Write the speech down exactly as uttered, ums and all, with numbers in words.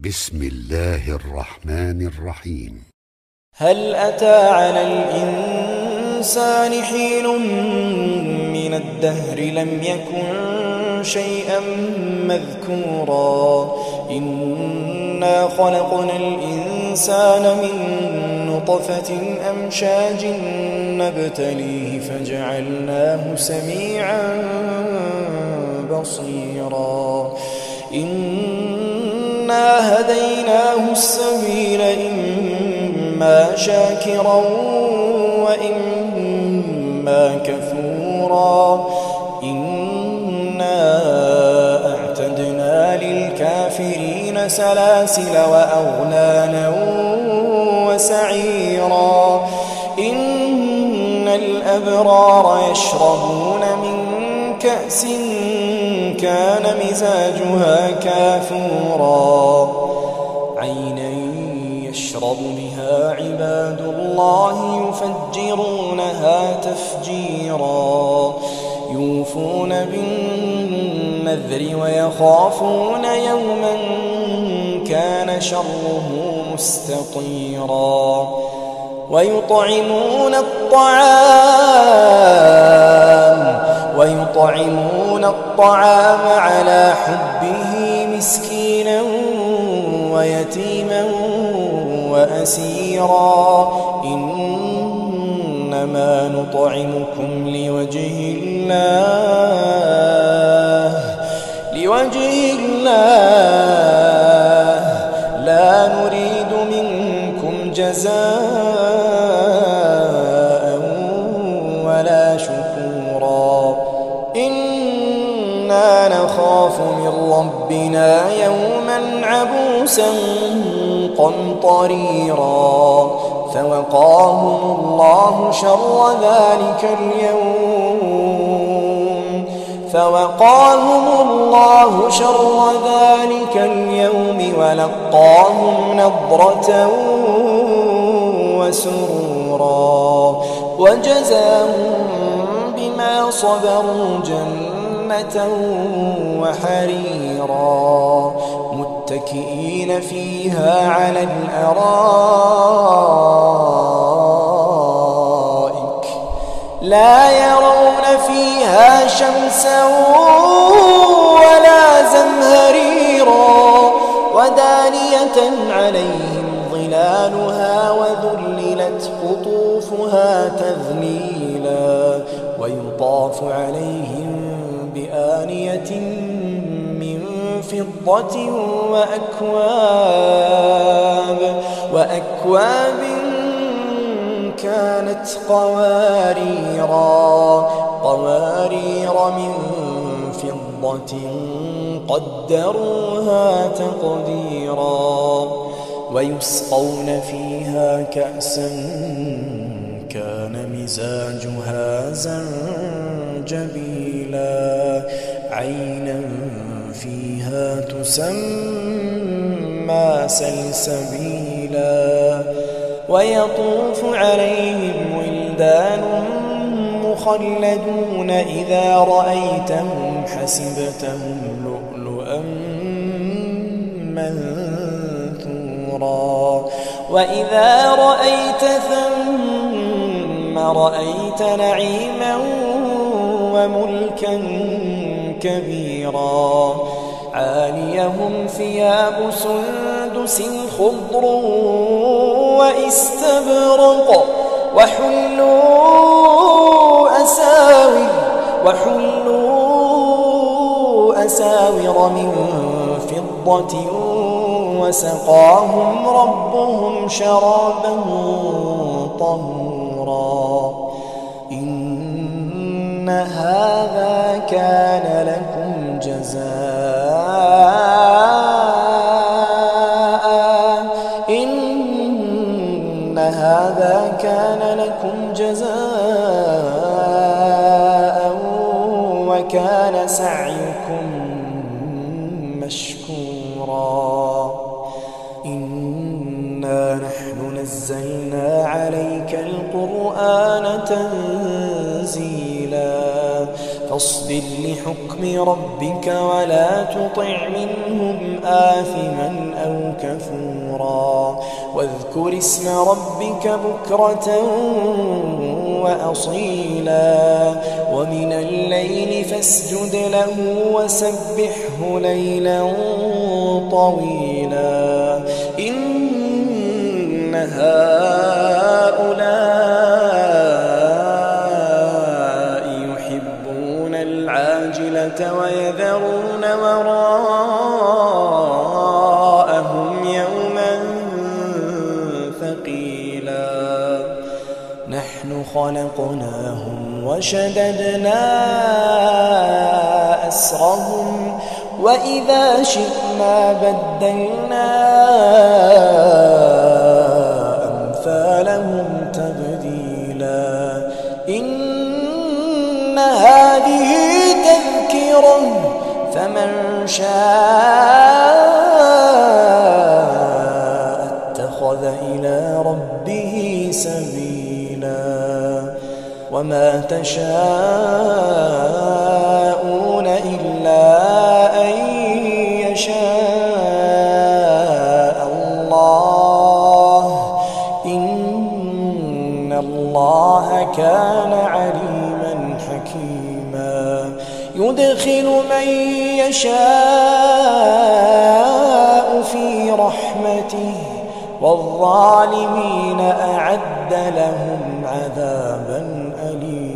بسم الله الرحمن الرحيم. هل أتى على الإنسان حين من الدهر لم يكن شيئا مذكورا إنا خلقنا الإنسان من نطفة أمشاج نبتليه فجعلناه سميعا بصيرا إنا هديناه السبيل إما شاكرا وإما كفورا إنا أعتدنا للكافرين سلاسل وأغلالا وسعيرا إن الأبرار يشربون من كأس كان مزاجها كافورا عينا يشرب بها عباد الله يفجرونها تفجيرا يوفون بالنذر ويخافون يوما كان شره مستطيرا ويطعمون الطعام ويطعمون الطعام على حبه مسكينا ويتيما وأسيرا إنما نطعمكم لوجه الله لوجه الله لا نريد منكم جزاء ولا شكورا إنا نخاف من ربنا يوما عبوسا قمطريرا فوقاهم الله شر ذلك اليوم فوقاهم الله شر ذلك اليوم ولقاهم نضرة وسرورا وجزاهم بما صبروا جنة وحريرا متكئين فيها على الأرائك لا يرون فيها شمسا ولا زمهريرا ودانية عليهم ظلالها وذللت قطوفها تذليلا ويطاف عليهم بآنية من فضة وأكواب وأكواب كانت قواريرا قوارير من فضة قدروها تقديرا ويسقون فيها كأسا كان مزاجها زنجبيلا عينا فيها تسمى سلسبيلا ويطوف عليهم ولدان مخلدون إذا رأيتهم حسبتهم لؤلؤا منثورا وإذا رأيت ثم رأيت نعيما وملكا كبيرا عاليهم ثياب سندس خضر واستبرق وحلوا أساور وحلوا أساور من فضة وسقاهم ربهم شرابا طهورا إن هذا كان لكم جزاء إن هذا كان لكم جزاء وكان سعيكم مشكورا إنا نحن نزلنا عليك القرآن تنزيلا فاصبر لحكم ربك ولا تطع منهم آثما أو واذكر اسم ربك بكرة وأصيلا ومن الليل فاسجد له وسبحه ليلا طويلا إن هؤلاء يحبون العاجلة ويذرون وراءهم يوما ثقيلا نحن خلقناهم وشددنا أسرهم وإذا شئنا بدلنا أمثالهم تبديلا إن هذه تذكرة فمن شاء اتخذ إلى ربه سبيلا وما تشاءون إلا أن يشاء الله إن الله كان عليما حكيما يدخل من يشاء في رحمته والظالمين أعد لهم عذابا أليما.